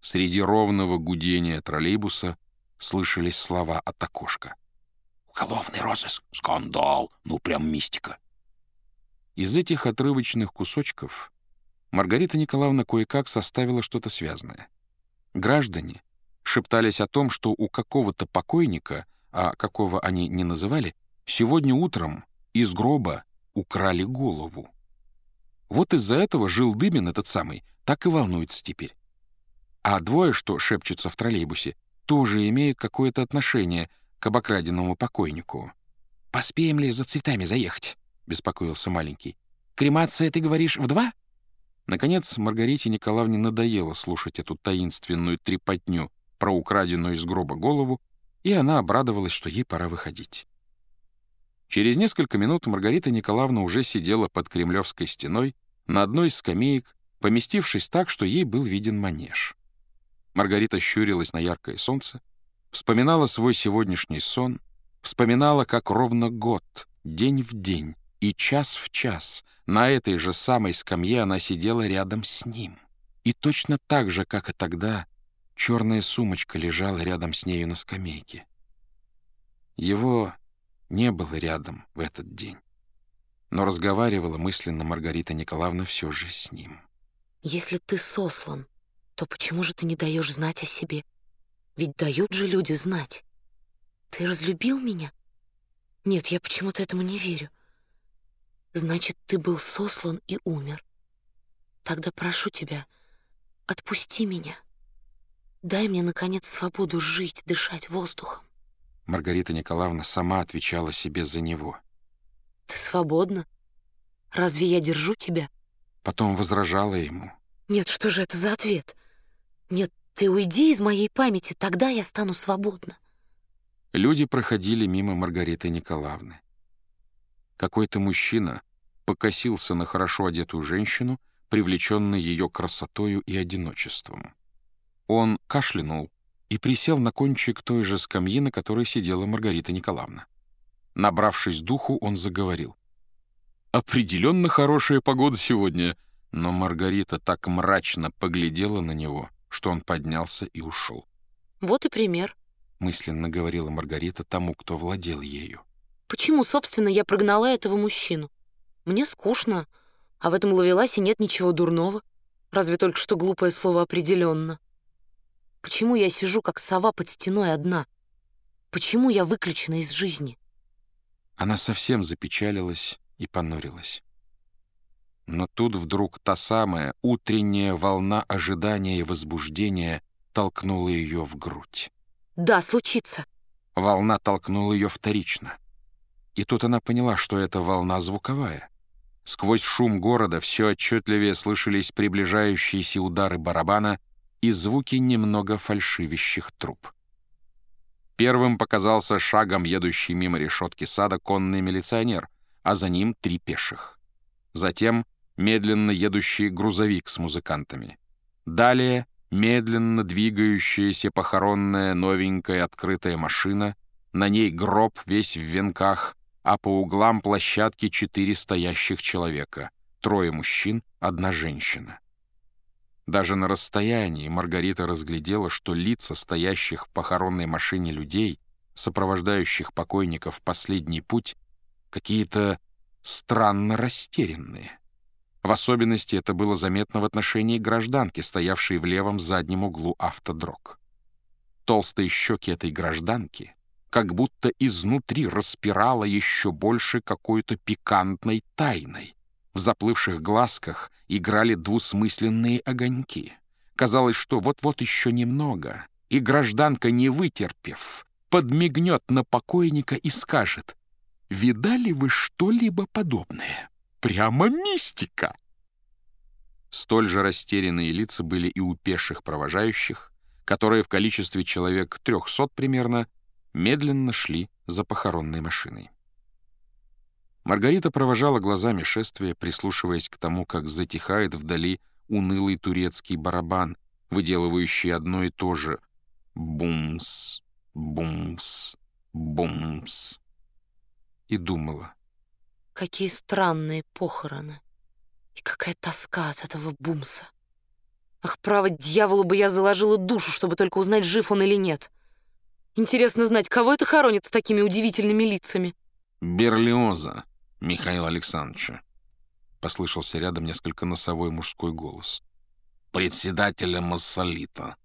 Среди ровного гудения троллейбуса слышались слова от окошка. «Уголовный розыск! Скандал! Ну, прям мистика!» Из этих отрывочных кусочков Маргарита Николаевна кое-как составила что-то связанное. Граждане шептались о том, что у какого-то покойника, а какого они не называли, сегодня утром из гроба украли голову. Вот из-за этого Жилдыбин этот самый так и волнуется теперь. А двое, что шепчутся в троллейбусе, тоже имеют какое-то отношение к обокраденному покойнику. «Поспеем ли за цветами заехать?» — беспокоился маленький. «Кремация, ты говоришь, в 2?» Наконец, Маргарите Николаевне надоело слушать эту таинственную трепотню про украденную из гроба голову, и она обрадовалась, что ей пора выходить. Через несколько минут Маргарита Николаевна уже сидела под Кремлевской стеной на одной из скамеек, поместившись так, что ей был виден манеж. Маргарита щурилась на яркое солнце, вспоминала свой сегодняшний сон, вспоминала, как ровно год, день в день и час в час на этой же самой скамье она сидела рядом с ним. И точно так же, как и тогда, черная сумочка лежала рядом с нею на скамейке. Его не было рядом в этот день, но разговаривала мысленно Маргарита Николаевна все же с ним. «Если ты сослан, то почему же ты не даешь знать о себе? Ведь дают же люди знать. Ты разлюбил меня? Нет, я почему-то этому не верю. Значит, ты был сослан и умер. Тогда прошу тебя, отпусти меня. Дай мне, наконец, свободу жить, дышать воздухом». Маргарита Николаевна сама отвечала себе за него. «Ты свободна? Разве я держу тебя?» Потом возражала ему. «Нет, что же это за ответ? Нет, ты уйди из моей памяти, тогда я стану свободна». Люди проходили мимо Маргариты Николаевны. Какой-то мужчина покосился на хорошо одетую женщину, привлеченный ее красотою и одиночеством. Он кашлянул и присел на кончик той же скамьи, на которой сидела Маргарита Николаевна. Набравшись духу, он заговорил. «Определенно хорошая погода сегодня», но Маргарита так мрачно поглядела на него, что он поднялся и ушел. «Вот и пример», — мысленно говорила Маргарита тому, кто владел ею. «Почему, собственно, я прогнала этого мужчину? Мне скучно, а в этом ловеласе нет ничего дурного, разве только что глупое слово «определенно». Почему я сижу, как сова под стеной одна? Почему я выключена из жизни?» Она совсем запечалилась и понурилась. Но тут вдруг та самая утренняя волна ожидания и возбуждения толкнула ее в грудь. «Да, случится». Волна толкнула ее вторично. И тут она поняла, что это волна звуковая. Сквозь шум города все отчетливее слышались приближающиеся удары барабана и звуки немного фальшивящих труб. Первым показался шагом едущий мимо решетки сада конный милиционер, а за ним 3 пеших. Затем медленно едущий грузовик с музыкантами. Далее медленно двигающаяся похоронная новенькая открытая машина, на ней гроб весь в венках, а по углам площадки 4 стоящих человека, 3 мужчин, 1 женщина. Даже на расстоянии Маргарита разглядела, что лица стоящих в похоронной машине людей, сопровождающих покойников в последний путь, какие-то странно растерянные. В особенности это было заметно в отношении гражданки, стоявшей в левом заднем углу автодрог. Толстые щеки этой гражданки как будто изнутри распирала еще больше какой-то пикантной тайной. В заплывших глазках играли двусмысленные огоньки. Казалось, что вот-вот еще немного, и гражданка, не вытерпев, подмигнет на покойника и скажет: «Видали вы что-либо подобное? Прямо мистика!» Столь же растерянные лица были и у пеших провожающих, которые в количестве человек 300 примерно медленно шли за похоронной машиной. Маргарита провожала глазами шествие, прислушиваясь к тому, как затихает вдали унылый турецкий барабан, выделывающий одно и то же «бумс, бумс, бумс», и думала: Какие странные похороны. И какая тоска от этого бумса. Ах, право, дьяволу бы я заложила душу, чтобы только узнать, жив он или нет. Интересно знать, кого это хоронит с такими удивительными лицами? «Берлиоза Михаила Александровича», — послышался рядом несколько носовой мужской голос. «Председателя Массолита».